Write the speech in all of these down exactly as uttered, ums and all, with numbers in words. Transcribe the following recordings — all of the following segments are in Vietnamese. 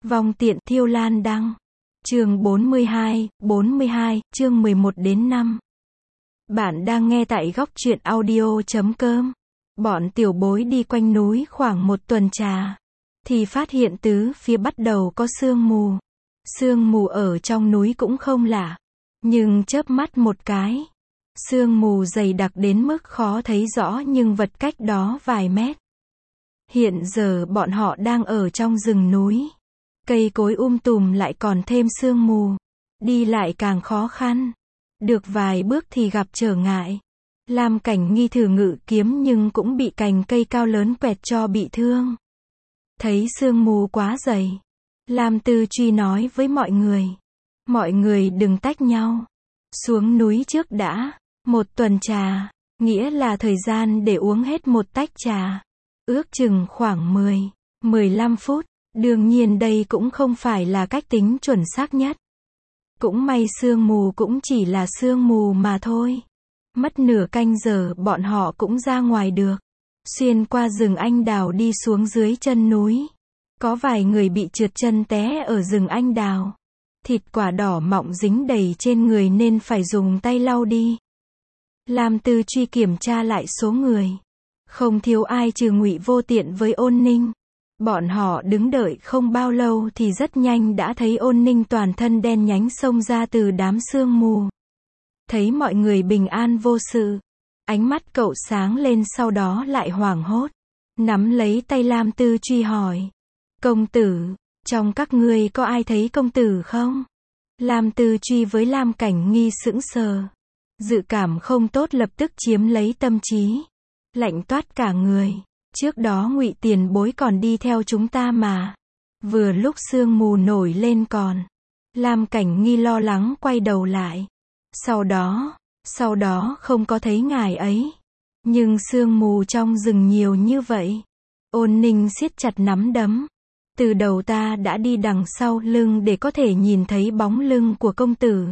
Vong tiện Thiêu Lan đăng. Chương bốn mươi hai, bốn mươi hai, chương mười một đến năm. Bạn đang nghe tại góc truyện audio chấm com. Bọn tiểu bối đi quanh núi khoảng một tuần trà, thì phát hiện tứ phía bắt đầu có sương mù. Sương mù ở trong núi cũng không lạ, nhưng chớp mắt một cái, sương mù dày đặc đến mức khó thấy rõ nhưng vật cách đó vài mét. Hiện giờ bọn họ đang ở trong rừng núi. Cây cối um tùm lại còn thêm sương mù, đi lại càng khó khăn. Được vài bước thì gặp trở ngại. Lam Cảnh Nghi thử ngự kiếm nhưng cũng bị cành cây cao lớn quẹt cho bị thương. Thấy sương mù quá dày, Lam Tư Truy nói với mọi người, mọi người đừng tách nhau, xuống núi trước đã. Một tuần trà, nghĩa là thời gian để uống hết một tách trà, ước chừng khoảng mười, mười lăm phút. Đương nhiên đây cũng không phải là cách tính chuẩn xác nhất. Cũng may sương mù cũng chỉ là sương mù mà thôi. Mất nửa canh giờ bọn họ cũng ra ngoài được. Xuyên qua rừng anh đào đi xuống dưới chân núi. Có vài người bị trượt chân té ở rừng anh đào. Thịt quả đỏ mọng dính đầy trên người nên phải dùng tay lau đi. Lam Tư Truy kiểm tra lại số người. Không thiếu ai trừ Ngụy Vô Tiện với Ôn Ninh. Bọn họ đứng đợi không bao lâu thì rất nhanh đã thấy Ôn Ninh toàn thân đen nhánh xông ra từ đám sương mù. Thấy mọi người bình an vô sự, ánh mắt cậu sáng lên sau đó lại hoảng hốt. Nắm lấy tay Lam Tư Truy hỏi, công tử, trong các ngươi có ai thấy công tử không? Lam Tư Truy với Lam Cảnh Nghi sững sờ. Dự cảm không tốt lập tức chiếm lấy tâm trí. Lạnh toát cả người. Trước đó Ngụy Tiền Bối còn đi theo chúng ta mà. Vừa lúc sương mù nổi lên còn. Lam Cảnh Nghi lo lắng quay đầu lại. Sau đó, sau đó không có thấy ngài ấy. Nhưng sương mù trong rừng nhiều như vậy. Ôn Ninh siết chặt nắm đấm. Từ đầu ta đã đi đằng sau lưng để có thể nhìn thấy bóng lưng của công tử.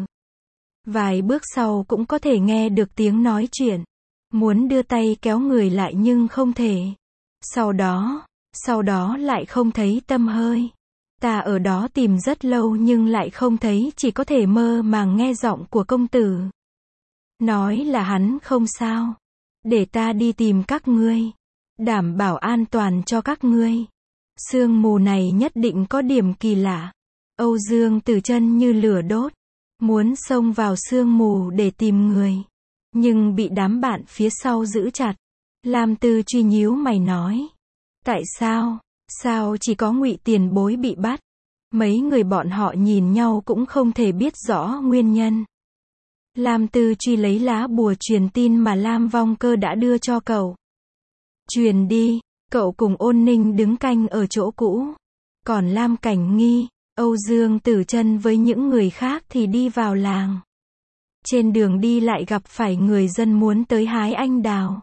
Vài bước sau cũng có thể nghe được tiếng nói chuyện. Muốn đưa tay kéo người lại nhưng không thể. Sau đó, sau đó lại không thấy tăm hơi. Ta ở đó tìm rất lâu nhưng lại không thấy, chỉ có thể mơ màng nghe giọng của công tử. Nói là hắn không sao. Để ta đi tìm các ngươi. Đảm bảo an toàn cho các ngươi. Sương mù này nhất định có điểm kỳ lạ. Âu Dương Tử chân như lửa đốt. Muốn xông vào sương mù để tìm người. Nhưng bị đám bạn phía sau giữ chặt. Lam Tư Truy nhíu mày nói. Tại sao? Sao chỉ có Ngụy Tiền Bối bị bắt? Mấy người bọn họ nhìn nhau cũng không thể biết rõ nguyên nhân. Lam Tư Truy lấy lá bùa truyền tin mà Lam Vong Cơ đã đưa cho cậu. Truyền đi, cậu cùng Ôn Ninh đứng canh ở chỗ cũ. Còn Lam Cảnh Nghi, Âu Dương Tử chân với những người khác thì đi vào làng. Trên đường đi lại gặp phải người dân muốn tới hái anh đào.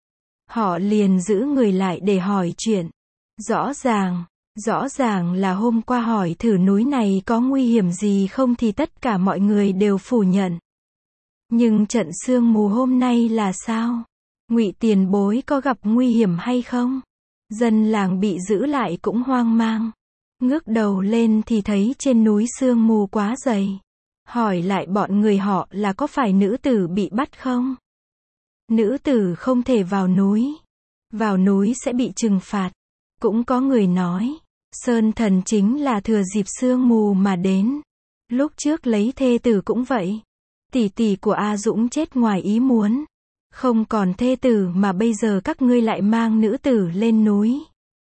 Họ liền giữ người lại để hỏi chuyện. Rõ ràng, rõ ràng là hôm qua hỏi thử núi này có nguy hiểm gì không thì tất cả mọi người đều phủ nhận. Nhưng trận sương mù hôm nay là sao? Ngụy Tiền Bối có gặp nguy hiểm hay không? Dân làng bị giữ lại cũng hoang mang. Ngước đầu lên thì thấy trên núi sương mù quá dày. Hỏi lại bọn người họ là có phải nữ tử bị bắt không? Nữ tử không thể vào núi. Vào núi sẽ bị trừng phạt. Cũng có người nói, Sơn Thần chính là thừa dịp sương mù mà đến. Lúc trước lấy thê tử cũng vậy. Tỷ tỷ của A Dũng chết ngoài ý muốn. Không còn thê tử mà bây giờ các ngươi lại mang nữ tử lên núi.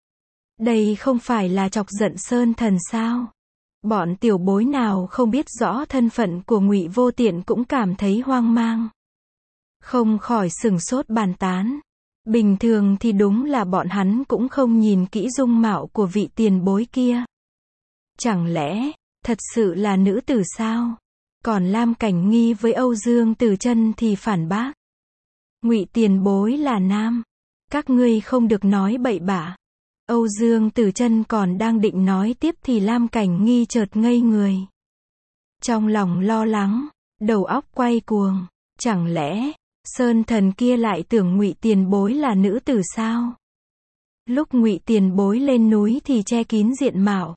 Đây không phải là chọc giận Sơn Thần sao? Bọn tiểu bối nào không biết rõ thân phận của Ngụy Vô Tiện cũng cảm thấy hoang mang. Không khỏi sửng sốt bàn tán. Bình thường thì đúng là bọn hắn cũng không nhìn kỹ dung mạo của vị tiền bối kia. Chẳng lẽ, thật sự là nữ tử sao? Còn Lam Cảnh Nghi với Âu Dương Tử chân thì phản bác. Ngụy tiền bối là nam. Các ngươi không được nói bậy bạ. Âu Dương Tử chân còn đang định nói tiếp thì Lam Cảnh Nghi chợt ngây người. Trong lòng lo lắng, đầu óc quay cuồng. Chẳng lẽ Sơn Thần kia lại tưởng Ngụy Tiền Bối là nữ tử sao? Lúc Ngụy Tiền Bối lên núi thì che kín diện mạo,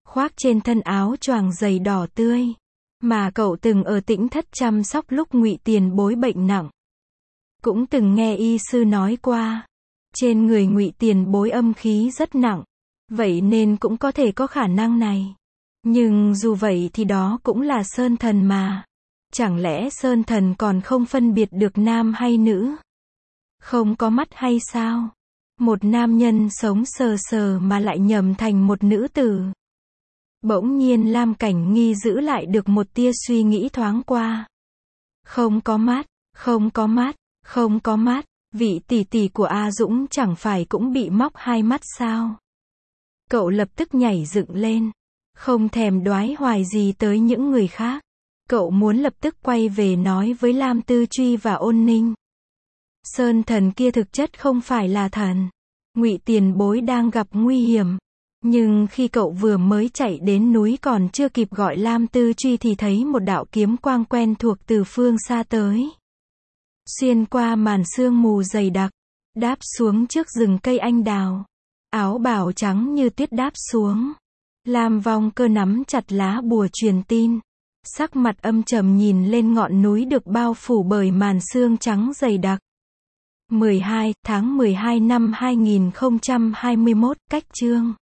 khoác trên thân áo choàng dày đỏ tươi, mà cậu từng ở Tĩnh Thất chăm sóc lúc Ngụy Tiền Bối bệnh nặng. Cũng từng nghe y sư nói qua, trên người Ngụy Tiền Bối âm khí rất nặng, vậy nên cũng có thể có khả năng này. Nhưng dù vậy thì đó cũng là sơn thần mà. Chẳng lẽ sơn thần còn không phân biệt được nam hay nữ? Không có mắt hay sao? Một nam nhân sống sờ sờ mà lại nhầm thành một nữ tử. Bỗng nhiên Lam Cảnh Nghi giữ lại được một tia suy nghĩ thoáng qua. Không có mắt, không có mắt, không có mắt, vị tỷ tỷ của A Dũng chẳng phải cũng bị móc hai mắt sao? Cậu lập tức nhảy dựng lên, không thèm đoái hoài gì tới những người khác. Cậu muốn lập tức quay về nói với Lam Tư Truy và Ôn Ninh. Sơn thần kia thực chất không phải là thần. Ngụy Tiền Bối đang gặp nguy hiểm. Nhưng khi cậu vừa mới chạy đến núi còn chưa kịp gọi Lam Tư Truy thì thấy một đạo kiếm quang quen thuộc từ phương xa tới. Xuyên qua màn sương mù dày đặc, đáp xuống trước rừng cây anh đào. Áo bào trắng như tuyết đáp xuống. Lam Vong Cơ nắm chặt lá bùa truyền tin. Sắc mặt âm trầm nhìn lên ngọn núi được bao phủ bởi màn sương trắng dày đặc. mười hai tháng mười hai năm hai nghìn không trăm hai mươi mốt, cách chương